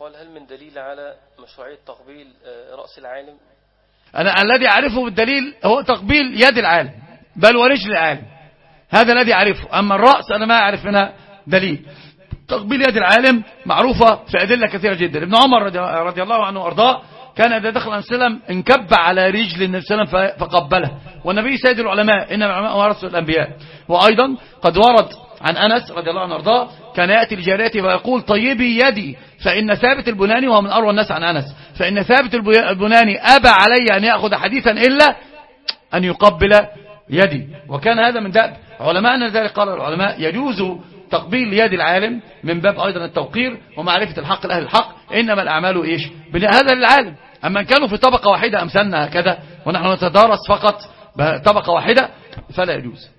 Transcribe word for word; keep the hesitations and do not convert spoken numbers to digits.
قال هل من دليل على مشروعية تقبيل رأس العالم؟ أنا الذي أعرفه بالدليل هو تقبيل يد العالم بل ورجل العالم، هذا الذي أعرفه. أما الرأس أنا ما أعرف منها دليل. تقبيل يد العالم معروفة في أدلة كثيرة جدا. ابن عمر رضي الله عنه وأرضاه كان إذا دخل النبي صلى الله عليه وسلم انكب على رجل النبي صلى الله عليه وسلم فقبله، والنبي سيد العلماء إنما العلماء ورثة الأنبياء. وأيضا قد ورد عن أنس رضي الله عنه وأرضاه كان يأتي لجاريته ويقول طيبي يدي، فإن ثابت البناني وهو من أروى الناس عن أنس، فإن ثابت البناني أبى علي أن يأخذ حديثا إلا أن يقبل يدي. وكان هذا من دأب علماءنا، ذلك قال العلماء يجوز تقبيل يد العالم من باب أيضا التوقير ومعرفة الحق لأهل الحق، إنما الأعمال إيش هذا للعالم. أما إن كانوا في طبقة واحدة أمثالنا هكذا ونحن نتدارس فقط بطبقة واحدة فلا يجوز.